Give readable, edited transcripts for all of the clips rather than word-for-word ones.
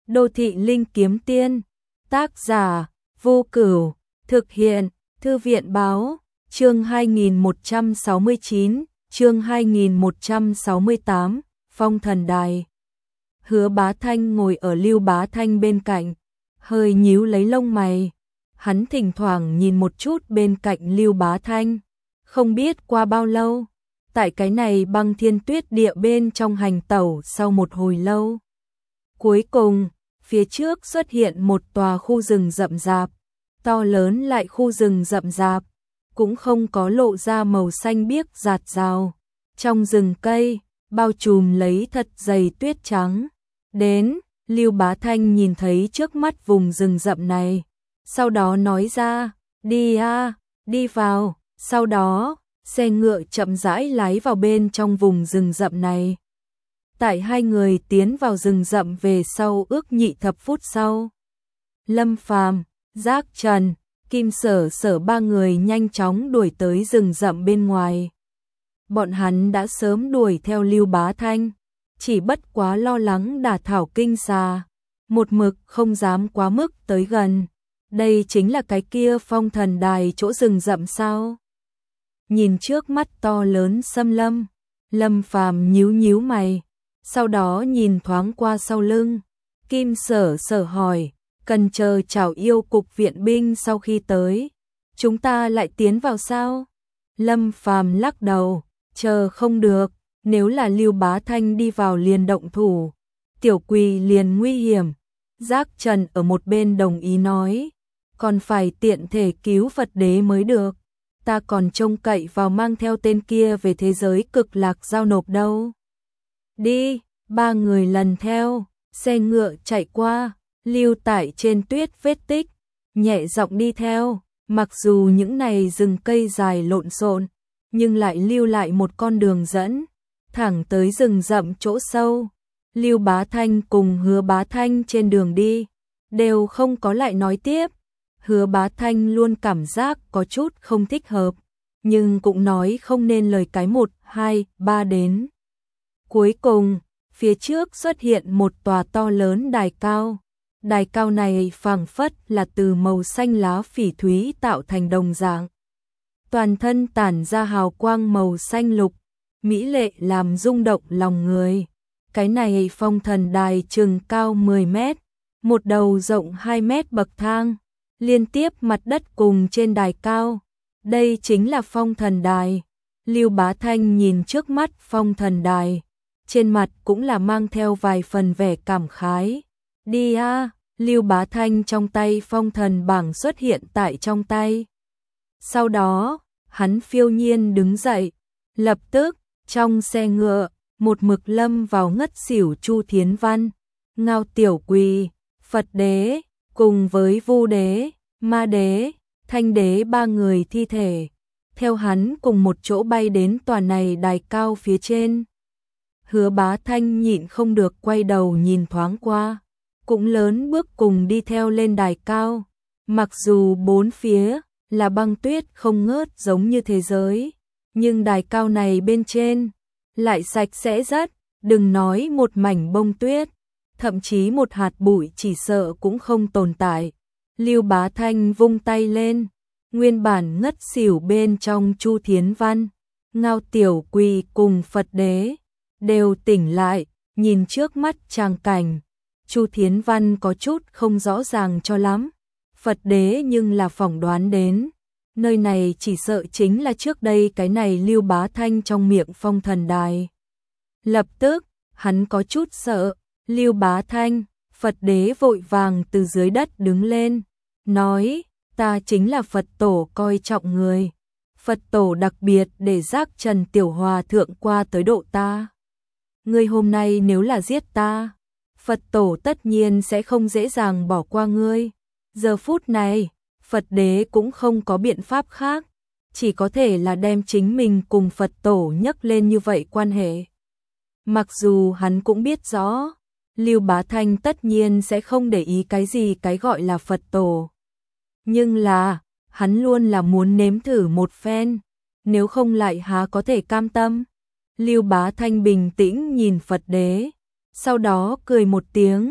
Đô thị linh kiếm tiên, tác giả Vô Cửu, thực hiện Thư viện báo, chương 2169, chương 2168, Phong Thần Đài. Hứa Bá Thanh ngồi ở Lưu Bá Thanh bên cạnh, hơi nhíu lấy lông mày. Hắn thỉnh thoảng nhìn một chút bên cạnh Lưu Bá Thanh, không biết qua bao lâu, tại cái này băng thiên tuyết địa bên trong hành tẩu sau một hồi lâu. Cuối cùng, phía trước xuất hiện một tòa khu rừng rậm rạp, to lớn lại khu rừng rậm rạp, cũng không có lộ ra màu xanh biếc rạt rào. Trong rừng cây, bao trùm lấy thật dày tuyết trắng. Đến, Lưu Bá Thanh nhìn thấy trước mắt vùng rừng rậm này, sau đó nói ra, đi a, đi vào, sau đó, xe ngựa chậm rãi lái vào bên trong vùng rừng rậm này. Tại hai người tiến vào rừng rậm về sau ước nhị thập phút sau. Lâm Phàm, Giác Trần, Kim Sở Sở ba người nhanh chóng đuổi tới rừng rậm bên ngoài. Bọn hắn đã sớm đuổi theo Lưu Bá Thanh, chỉ bất quá lo lắng đả thảo kinh xà, một mực không dám quá mức tới gần. Đây chính là cái kia Phong Thần Đài chỗ rừng rậm sao? Nhìn trước mắt to lớn xâm lâm, Lâm Phàm nhíu nhíu mày, sau đó nhìn thoáng qua sau lưng. Kim Sở Sở hỏi, cần chờ Trảo Yêu cục viện binh sau khi tới, chúng ta lại tiến vào sao? Lâm Phàm lắc đầu, chờ không được, nếu là Lưu Bá Thanh đi vào liền động thủ, Tiểu Quỳ liền nguy hiểm. Giác Trần ở một bên đồng ý nói, còn phải tiện thể cứu Phật đế mới được, ta còn trông cậy vào mang theo tên kia về thế giới cực lạc giao nộp đâu. Đi, ba người lần theo, xe ngựa chạy qua, lưu tại trên tuyết vết tích, nhẹ giọng đi theo, mặc dù những này rừng cây dài lộn xộn, nhưng lại lưu lại một con đường dẫn, thẳng tới rừng rậm chỗ sâu. Lưu Bá Thanh cùng Hứa Bá Thanh trên đường đi, đều không có lại nói tiếp. Hứa Bá Thanh luôn cảm giác có chút không thích hợp, nhưng cũng nói không nên lời cái 1, 2, 3 đến. Cuối cùng, phía trước xuất hiện một tòa to lớn đài cao. Đài cao này phảng phất là từ màu xanh lá phỉ thúy tạo thành đồng dạng. Toàn thân tản ra hào quang màu xanh lục, mỹ lệ làm rung động lòng người. Cái này Phong Thần Đài chừng cao 10 mét, một đầu rộng 2 mét bậc thang, liên tiếp mặt đất cùng trên đài cao. Đây chính là Phong Thần Đài. Lưu Bá Thanh nhìn trước mắt Phong Thần Đài, trên mặt cũng là mang theo vài phần vẻ cảm khái. Đi a, Lưu Bá Thanh trong tay Phong Thần bảng xuất hiện tại trong tay. Sau đó, hắn phiêu nhiên đứng dậy, lập tức, trong xe ngựa, một mực lâm vào ngất xỉu Chu Thiến Văn, Ngao Tiểu Quỳ, Phật đế, cùng với Vu đế, Ma đế, Thanh đế ba người thi thể, theo hắn cùng một chỗ bay đến tòa này đài cao phía trên. Hứa Bá Thanh nhịn không được quay đầu nhìn thoáng qua, cũng lớn bước cùng đi theo lên đài cao. Mặc dù bốn phía là băng tuyết không ngớt giống như thế giới, nhưng đài cao này bên trên lại sạch sẽ rất, đừng nói một mảnh bông tuyết, thậm chí một hạt bụi chỉ sợ cũng không tồn tại. Lưu Bá Thanh vung tay lên, nguyên bản ngất xỉu bên trong Chu Thiến Văn, Ngao Tiểu Quỳ cùng Phật đế đều tỉnh lại, nhìn trước mắt tràng cảnh. Chu Thiến Văn có chút không rõ ràng cho lắm, Phật đế nhưng là phỏng đoán đến, nơi này chỉ sợ chính là trước đây cái này Lưu Bá Thanh trong miệng Phong Thần Đài. Lập tức, hắn có chút sợ, Lưu Bá Thanh, Phật đế vội vàng từ dưới đất đứng lên, nói, ta chính là Phật tổ coi trọng người. Phật tổ đặc biệt để Giác Trần Tiểu Hòa thượng qua tới độ ta. Ngươi hôm nay nếu là giết ta, Phật tổ tất nhiên sẽ không dễ dàng bỏ qua ngươi. Giờ phút này, Phật đế cũng không có biện pháp khác, chỉ có thể là đem chính mình cùng Phật tổ nhắc lên như vậy quan hệ. Mặc dù hắn cũng biết rõ, Lưu Bá Thanh tất nhiên sẽ không để ý cái gì cái gọi là Phật tổ. Nhưng là, hắn luôn là muốn nếm thử một phen, nếu không lại há có thể cam tâm. Lưu Bá Thanh bình tĩnh nhìn Phật đế, sau đó cười một tiếng,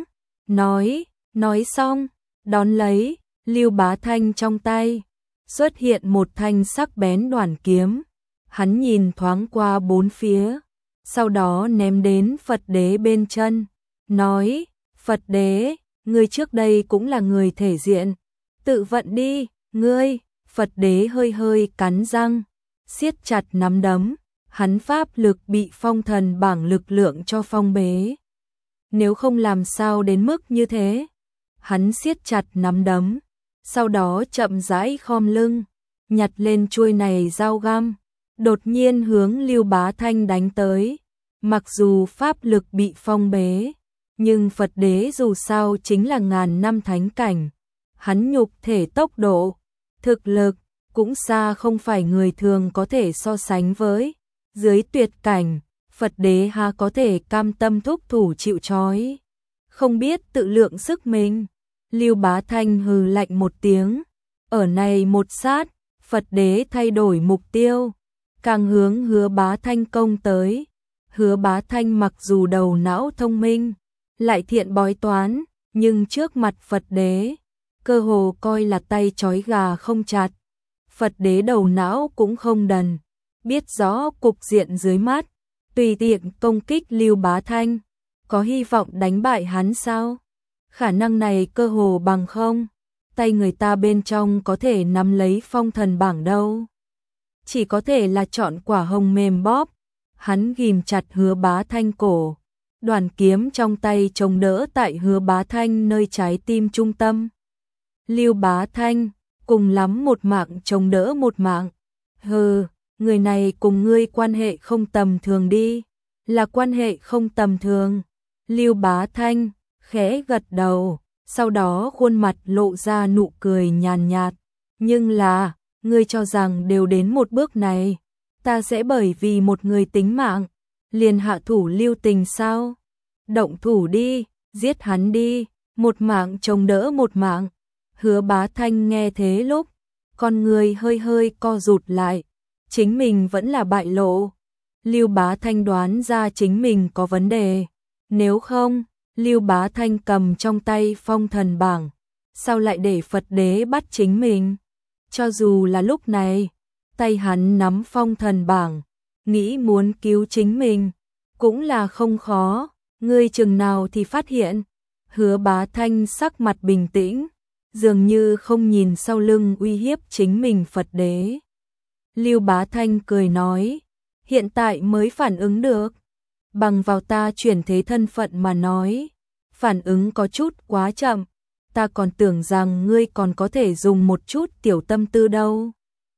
nói xong, đón lấy, Lưu Bá Thanh trong tay xuất hiện một thanh sắc bén đoản kiếm. Hắn nhìn thoáng qua bốn phía, sau đó ném đến Phật Đế bên chân, nói: "Phật Đế, ngươi trước đây cũng là người thể diện, tự vận đi, ngươi." Phật Đế hơi hơi cắn răng, siết chặt nắm đấm, hắn pháp lực bị phong thần bảng lực lượng cho phong bế. Nếu không làm sao đến mức như thế. Hắn siết chặt nắm đấm, sau đó chậm rãi khom lưng, nhặt lên chuôi này dao găm, đột nhiên hướng Lưu Bá Thanh đánh tới. Mặc dù pháp lực bị phong bế, nhưng Phật Đế dù sao chính là ngàn năm thánh cảnh, hắn nhục thể tốc độ, thực lực cũng xa không phải người thường có thể so sánh với. Dưới tuyệt cảnh, Phật Đế ha có thể cam tâm thúc thủ chịu trói, không biết tự lượng sức mình. Lưu Bá Thanh hừ lạnh một tiếng, ở này một sát, Phật Đế thay đổi mục tiêu, càng hướng Hứa Bá Thanh công tới. Hứa Bá Thanh mặc dù đầu não thông minh, lại thiện bói toán, nhưng trước mặt Phật Đế, cơ hồ coi là tay trói gà không chặt. Phật Đế đầu não cũng không đần, biết rõ cục diện dưới mắt, tùy tiện công kích Lưu Bá Thanh, có hy vọng đánh bại hắn sao? Khả năng này cơ hồ bằng không, tay người ta bên trong có thể nắm lấy phong thần bảng đâu. Chỉ có thể là chọn quả hồng mềm bóp. Hắn ghim chặt Hứa Bá Thanh cổ, đoàn kiếm trong tay chống đỡ tại Hứa Bá Thanh nơi trái tim trung tâm. Lưu Bá Thanh, cùng lắm một mạng chống đỡ một mạng. Hừ, người này cùng ngươi quan hệ không tầm thường đi. Là quan hệ không tầm thường. Lưu Bá Thanh khẽ gật đầu, sau đó khuôn mặt lộ ra nụ cười nhàn nhạt. Nhưng là, ngươi cho rằng đều đến một bước này, ta sẽ bởi vì một người tính mạng, liền hạ thủ lưu tình sao? Động thủ đi, giết hắn đi, một mạng chống đỡ một mạng. Hứa Bá Thanh nghe thế lúc, con người hơi hơi co rụt lại, chính mình vẫn là bại lộ. Lưu Bá Thanh đoán ra chính mình có vấn đề, nếu không, Lưu Bá Thanh cầm trong tay phong thần bảng, sao lại để Phật Đế bắt chính mình? Cho dù là lúc này, tay hắn nắm phong thần bảng, nghĩ muốn cứu chính mình, cũng là không khó. Ngươi chừng nào thì phát hiện. Hứa Bá Thanh sắc mặt bình tĩnh, dường như không nhìn sau lưng uy hiếp chính mình Phật Đế. Lưu Bá Thanh cười nói, hiện tại mới phản ứng được, bằng vào ta chuyển thế thân phận mà nói, phản ứng có chút quá chậm, ta còn tưởng rằng ngươi còn có thể dùng một chút tiểu tâm tư đâu.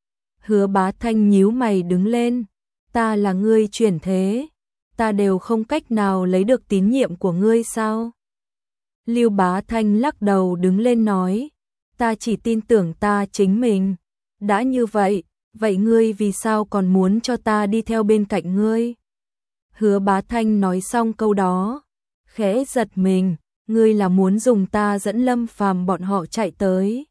Hứa Bá Thanh nhíu mày đứng lên, ta là ngươi chuyển thế, ta đều không cách nào lấy được tín nhiệm của ngươi sao? Lưu Bá Thanh lắc đầu đứng lên nói, ta chỉ tin tưởng ta chính mình, đã như vậy, vậy ngươi vì sao còn muốn cho ta đi theo bên cạnh ngươi? Hứa Bá Thanh nói xong câu đó, khẽ giật mình, ngươi là muốn dùng ta dẫn Lâm Phàm bọn họ chạy tới.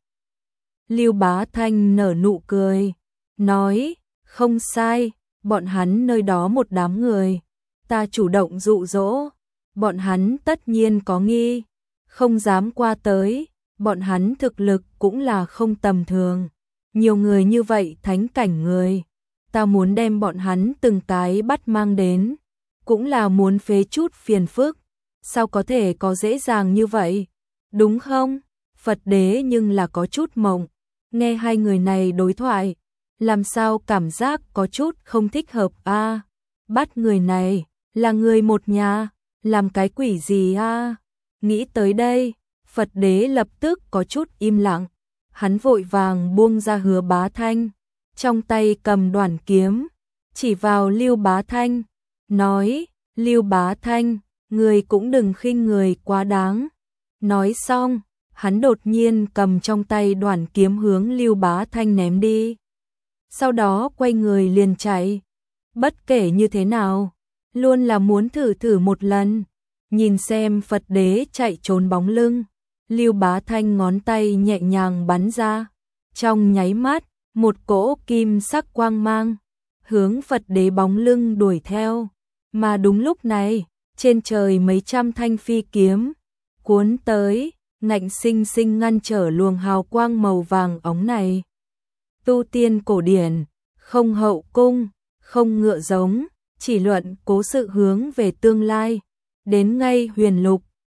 Lưu Bá Thanh nở nụ cười, nói, không sai, bọn hắn nơi đó một đám người, ta chủ động dụ dỗ, bọn hắn tất nhiên có nghi, không dám qua tới, bọn hắn thực lực cũng là không tầm thường, nhiều người như vậy thánh cảnh người, ta muốn đem bọn hắn từng cái bắt mang đến, cũng là muốn phế chút phiền phức, sao có thể có dễ dàng như vậy, đúng không? Phật Đế nhưng là có chút mộng, nghe hai người này đối thoại, làm sao cảm giác có chút không thích hợp a? Bắt người này, là người một nhà, làm cái quỷ gì a? Nghĩ tới đây, Phật Đế lập tức có chút im lặng, hắn vội vàng buông ra Hứa Bá Thanh, trong tay cầm đoản kiếm, chỉ vào Lưu Bá Thanh, nói, Lưu Bá Thanh, người cũng đừng khinh người quá đáng. Nói xong, hắn đột nhiên cầm trong tay đoản kiếm hướng Lưu Bá Thanh ném đi. Sau đó quay người liền chạy. Bất kể như thế nào, luôn là muốn thử một lần. Nhìn xem Phật Đế chạy trốn bóng lưng, Lưu Bá Thanh ngón tay nhẹ nhàng bắn ra. Trong nháy mắt, một cỗ kim sắc quang mang, hướng Phật Đế bóng lưng đuổi theo. Mà đúng lúc này, trên trời mấy trăm thanh phi kiếm, cuốn tới, ngạnh sinh sinh ngăn trở luồng hào quang màu vàng óng này. Tu tiên cổ điển, không hậu cung, không ngựa giống, chỉ luận cố sự hướng về tương lai. Đến ngay huyền lục,